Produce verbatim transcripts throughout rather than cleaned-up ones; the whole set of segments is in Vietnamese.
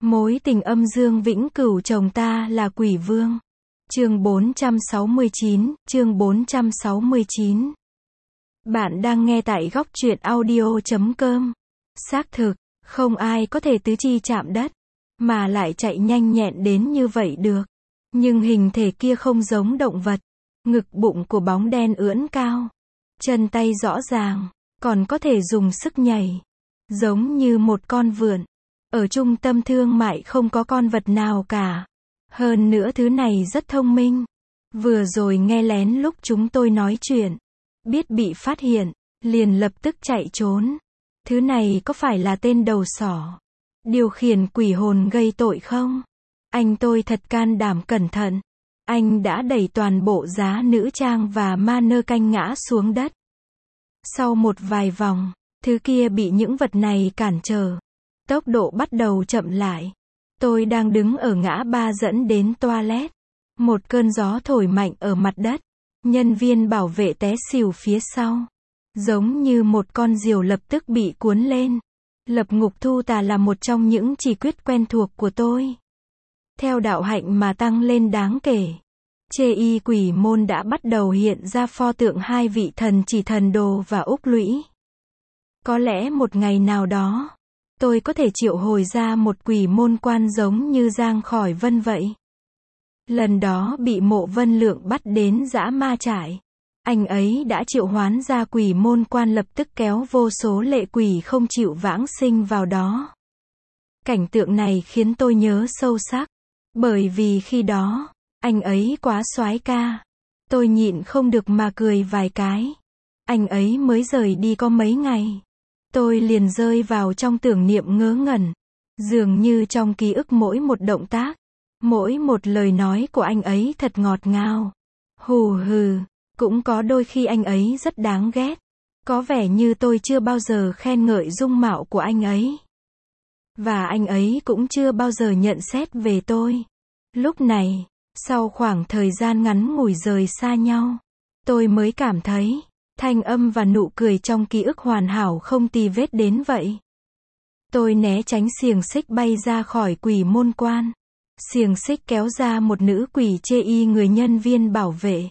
Mối tình âm dương vĩnh cửu chồng ta là quỷ vương. Chương bốn trăm sáu mươi chín, chương bốn trăm sáu mươi chín. Bạn đang nghe tại góc truyện audio chấm com. Xác thực, không ai có thể tứ chi chạm đất, mà lại chạy nhanh nhẹn đến như vậy được. Nhưng hình thể kia không giống động vật. Ngực bụng của bóng đen ưỡn cao. Chân tay rõ ràng, còn có thể dùng sức nhảy. Giống như một con vượn. Ở trung tâm thương mại không có con vật nào cả. Hơn nữa thứ này rất thông minh. Vừa rồi nghe lén lúc chúng tôi nói chuyện. Biết bị phát hiện, liền lập tức chạy trốn. Thứ này có phải là tên đầu sỏ điều khiển quỷ hồn gây tội không? Anh tôi thật can đảm cẩn thận. Anh đã đẩy toàn bộ giá nữ trang và ma nơ canh ngã xuống đất. Sau một vài vòng, thứ kia bị những vật này cản trở. Tốc độ bắt đầu chậm lại. Tôi đang đứng ở ngã ba dẫn đến toilet. Một cơn gió thổi mạnh ở mặt đất. Nhân viên bảo vệ té xỉu phía sau. Giống như một con diều lập tức bị cuốn lên. Lập ngục thu tà là một trong những chỉ quyết quen thuộc của tôi. Theo đạo hạnh mà tăng lên đáng kể. Chê y quỷ môn đã bắt đầu hiện ra pho tượng hai vị thần chỉ thần đồ và Úc Lũy. Có lẽ một ngày nào đó, tôi có thể triệu hồi ra một quỷ môn quan giống như Giang Khỏi Vân vậy. Lần đó bị Mộ Vân Lượng bắt đến dã ma trại. Anh ấy đã triệu hoán ra quỷ môn quan lập tức kéo vô số lệ quỷ không chịu vãng sinh vào đó. Cảnh tượng này khiến tôi nhớ sâu sắc. Bởi vì khi đó, anh ấy quá soái ca. Tôi nhịn không được mà cười vài cái. Anh ấy mới rời đi có mấy ngày. Tôi liền rơi vào trong tưởng niệm ngớ ngẩn. Dường như trong ký ức mỗi một động tác, mỗi một lời nói của anh ấy thật ngọt ngào. Hù hừ, cũng có đôi khi anh ấy rất đáng ghét. Có vẻ như tôi chưa bao giờ khen ngợi dung mạo của anh ấy. Và anh ấy cũng chưa bao giờ nhận xét về tôi. Lúc này, sau khoảng thời gian ngắn ngủi rời xa nhau, tôi mới cảm thấy thanh âm và nụ cười trong ký ức hoàn hảo không tì vết đến vậy. Tôi né tránh xiềng xích bay ra khỏi quỷ môn quan. Xiềng xích kéo ra một nữ quỷ chê y người nhân viên bảo vệ.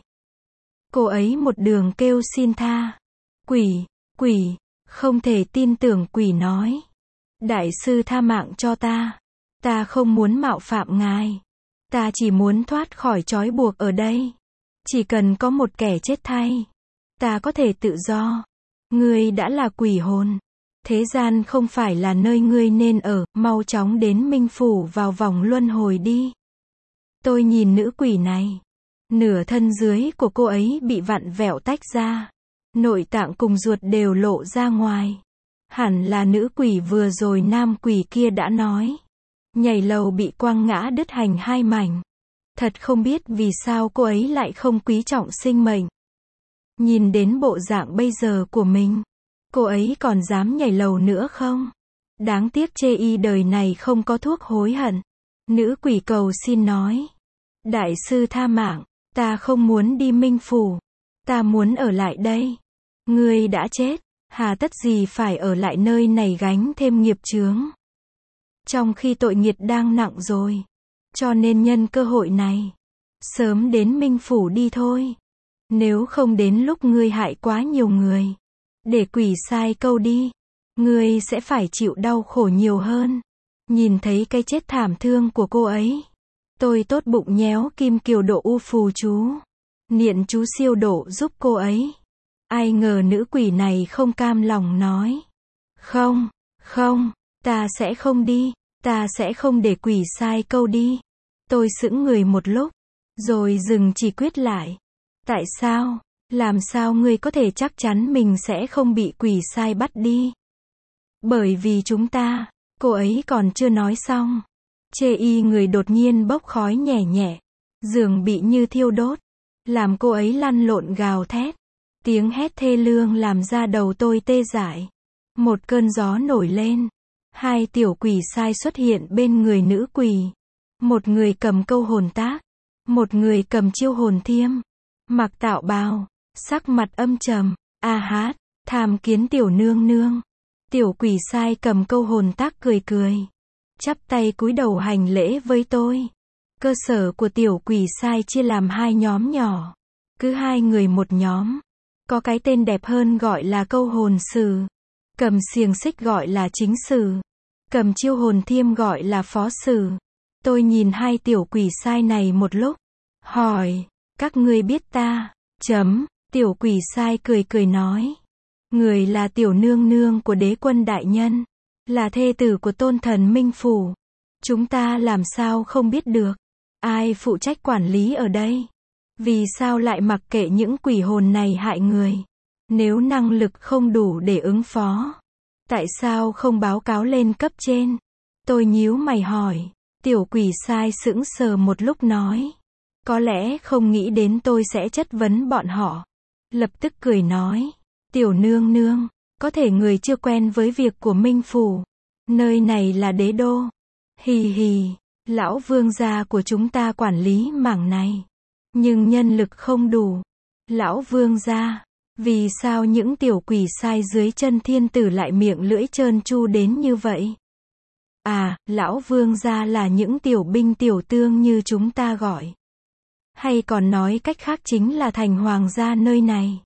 Cô ấy một đường kêu xin tha. Quỷ, quỷ, không thể tin tưởng quỷ nói. Đại sư tha mạng cho ta. Ta không muốn mạo phạm ngài. Ta chỉ muốn thoát khỏi trói buộc ở đây. Chỉ cần có một kẻ chết thay. Ta có thể tự do. Ngươi đã là quỷ hồn. Thế gian không phải là nơi ngươi nên ở, mau chóng đến Minh Phủ vào vòng luân hồi đi. Tôi nhìn nữ quỷ này. Nửa thân dưới của cô ấy bị vặn vẹo tách ra. Nội tạng cùng ruột đều lộ ra ngoài. Hẳn là nữ quỷ vừa rồi nam quỷ kia đã nói. Nhảy lầu bị quăng ngã đứt hành hai mảnh. Thật không biết vì sao cô ấy lại không quý trọng sinh mệnh. Nhìn đến bộ dạng bây giờ của mình, cô ấy còn dám nhảy lầu nữa không? Đáng tiếc chê y đời này không có thuốc hối hận. Nữ quỷ cầu xin nói. Đại sư tha mạng, ta không muốn đi Minh Phủ. Ta muốn ở lại đây. Ngươi đã chết, hà tất gì phải ở lại nơi này gánh thêm nghiệp chướng. Trong khi tội nghiệt đang nặng rồi. Cho nên nhân cơ hội này, sớm đến Minh Phủ đi thôi. Nếu không đến lúc ngươi hại quá nhiều người, để quỷ sai câu đi, ngươi sẽ phải chịu đau khổ nhiều hơn. Nhìn thấy cái chết thảm thương của cô ấy, tôi tốt bụng nhéo kim kiều độ u phù chú, niệm chú siêu độ giúp cô ấy. Ai ngờ nữ quỷ này không cam lòng nói. Không, không, ta sẽ không đi, ta sẽ không để quỷ sai câu đi. Tôi sững người một lúc, rồi dừng chỉ quyết lại. Tại sao? Làm sao ngươi có thể chắc chắn mình sẽ không bị quỷ sai bắt đi? Bởi vì chúng ta, cô ấy còn chưa nói xong. Chê y người đột nhiên bốc khói nhẹ nhẹ. Giường bị như thiêu đốt. Làm cô ấy lăn lộn gào thét. Tiếng hét thê lương làm da đầu tôi tê dại. Một cơn gió nổi lên. Hai tiểu quỷ sai xuất hiện bên người nữ quỷ. Một người cầm câu hồn tác. Một người cầm chiêu hồn thiêm. Mặc tạo bào. Sắc mặt âm trầm. A hát. Tham kiến tiểu nương nương. Tiểu quỷ sai cầm câu hồn tác cười cười. chắp tay cúi đầu hành lễ với tôi. Cơ sở của tiểu quỷ sai chia làm hai nhóm nhỏ. Cứ hai người một nhóm. Có cái tên đẹp hơn gọi là câu hồn sử. Cầm xiềng xích gọi là chính sử. Cầm chiêu hồn thiêm gọi là phó sử. Tôi nhìn hai tiểu quỷ sai này một lúc. Hỏi, các ngươi biết ta? Chấm, tiểu quỷ sai cười cười nói. Người là tiểu nương nương của đế quân đại nhân. Là thê tử của tôn thần Minh Phủ. Chúng ta làm sao không biết được. Ai phụ trách quản lý ở đây? Vì sao lại mặc kệ những quỷ hồn này hại người? Nếu năng lực không đủ để ứng phó, tại sao không báo cáo lên cấp trên? Tôi nhíu mày hỏi. Tiểu quỷ sai sững sờ một lúc nói. Có lẽ không nghĩ đến tôi sẽ chất vấn bọn họ. Lập tức cười nói. Tiểu nương nương, có thể người chưa quen với việc của Minh Phủ. Nơi này là đế đô. Hì hì, lão vương gia của chúng ta quản lý mảng này. Nhưng nhân lực không đủ. Lão vương gia, vì sao những tiểu quỷ sai dưới chân thiên tử lại miệng lưỡi trơn tru đến như vậy? À, lão vương gia là những tiểu binh tiểu tương như chúng ta gọi. Hay còn nói cách khác chính là thành hoàng gia nơi này.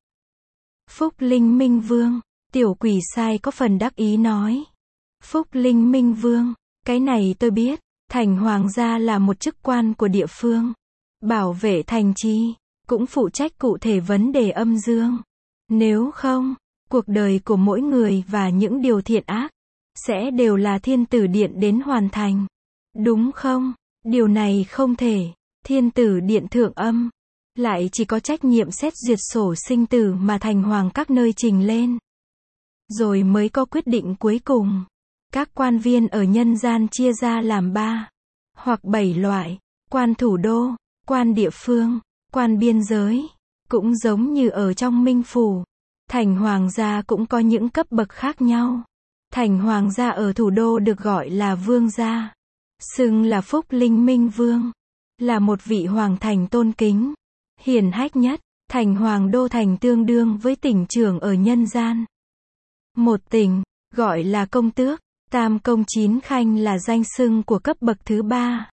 Phúc Linh Minh Vương, tiểu quỷ sai có phần đắc ý nói. Phúc Linh Minh Vương, cái này tôi biết, thành hoàng gia là một chức quan của địa phương. Bảo vệ thành trì, cũng phụ trách cụ thể vấn đề âm dương. Nếu không, cuộc đời của mỗi người và những điều thiện ác, sẽ đều là thiên tử điện đến hoàn thành. Đúng không? Điều này không thể. Thiên tử điện thượng âm, lại chỉ có trách nhiệm xét duyệt sổ sinh tử mà thành hoàng các nơi trình lên. Rồi mới có quyết định cuối cùng. Các quan viên ở nhân gian chia ra làm ba hoặc bảy loại. Quan thủ đô, quan địa phương, quan biên giới. Cũng giống như ở trong Minh Phủ. Thành hoàng gia cũng có những cấp bậc khác nhau. Thành hoàng gia ở thủ đô được gọi là vương gia. Xưng là Phúc Linh Minh Vương. Là một vị hoàng thành tôn kính, hiển hách nhất. Thành hoàng đô thành tương đương với tỉnh trưởng ở nhân gian. Một tỉnh, gọi là công tước. Tam công chín khanh là danh xưng của cấp bậc thứ ba.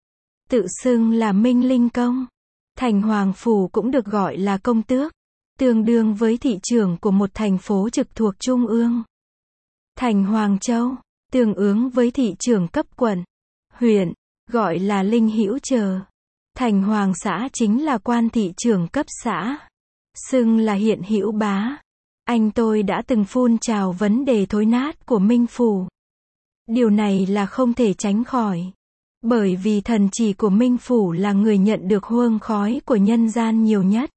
Tự xưng là Minh Linh Công. Thành hoàng phủ cũng được gọi là công tước. Tương đương với thị trưởng của một thành phố trực thuộc trung ương. Thành Hoàng Châu, tương ứng với thị trưởng cấp quận, huyện, gọi là Linh Hữu Chờ. Thành Hoàng xã chính là quan thị trưởng cấp xã, xưng là Hiện Hữu Bá. Anh tôi đã từng phun trào vấn đề thối nát của Minh Phủ. Điều này là không thể tránh khỏi. Bởi vì thần chỉ của Minh Phủ là người nhận được huông khói của nhân gian nhiều nhất.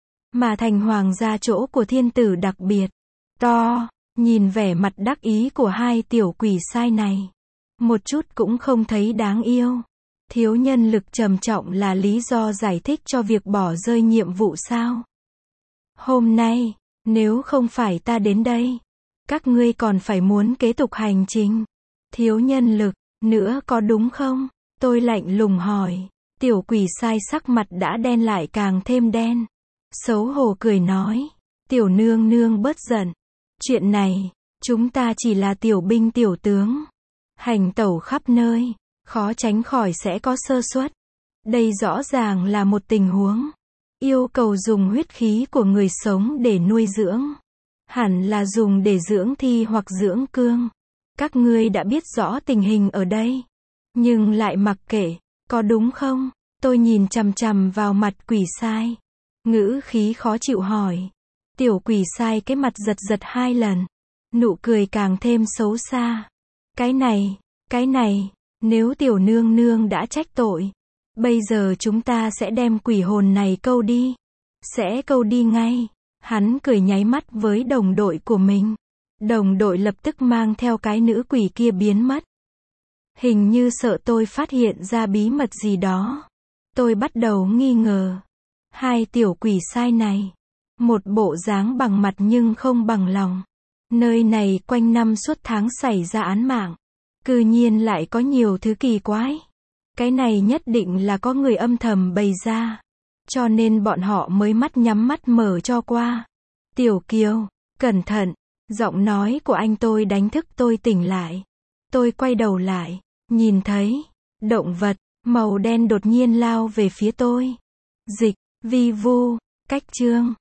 Mà thành hoàng gia chỗ của thiên tử đặc biệt to. Nhìn vẻ mặt đắc ý của hai tiểu quỷ sai này, một chút cũng không thấy đáng yêu. Thiếu nhân lực trầm trọng là lý do giải thích cho việc bỏ rơi nhiệm vụ sao? Hôm nay, nếu không phải ta đến đây, các ngươi còn phải muốn kế tục hành trình. Thiếu nhân lực, nữa có đúng không? Tôi lạnh lùng hỏi. Tiểu quỷ sai sắc mặt đã đen lại càng thêm đen. Xấu hổ cười nói. Tiểu nương nương bớt giận. Chuyện này, chúng ta chỉ là tiểu binh tiểu tướng. Hành tẩu khắp nơi, khó tránh khỏi sẽ có sơ suất. Đây rõ ràng là một tình huống yêu cầu dùng huyết khí của người sống để nuôi dưỡng. Hẳn là dùng để dưỡng thi hoặc dưỡng cương. Các ngươi đã biết rõ tình hình ở đây, nhưng lại mặc kệ, có đúng không? Tôi nhìn chằm chằm vào mặt quỷ sai, ngữ khí khó chịu hỏi. Tiểu quỷ sai cái mặt giật giật hai lần, nụ cười càng thêm xấu xa. Cái này, cái này, nếu tiểu nương nương đã trách tội, bây giờ chúng ta sẽ đem quỷ hồn này câu đi. Sẽ câu đi ngay. Hắn cười nháy mắt với đồng đội của mình. Đồng đội lập tức mang theo cái nữ quỷ kia biến mất. Hình như sợ tôi phát hiện ra bí mật gì đó. Tôi bắt đầu nghi ngờ. Hai tiểu quỷ sai này, một bộ dáng bằng mặt nhưng không bằng lòng. Nơi này quanh năm suốt tháng xảy ra án mạng, cư nhiên lại có nhiều thứ kỳ quái. Cái này nhất định là có người âm thầm bày ra, cho nên bọn họ mới mắt nhắm mắt mở cho qua. Tiểu Kiều, cẩn thận. Giọng nói của anh tôi đánh thức tôi tỉnh lại. Tôi quay đầu lại, Nhìn thấy, động vật, màu đen đột nhiên lao về phía tôi. Dịch, vi vu, cách chương.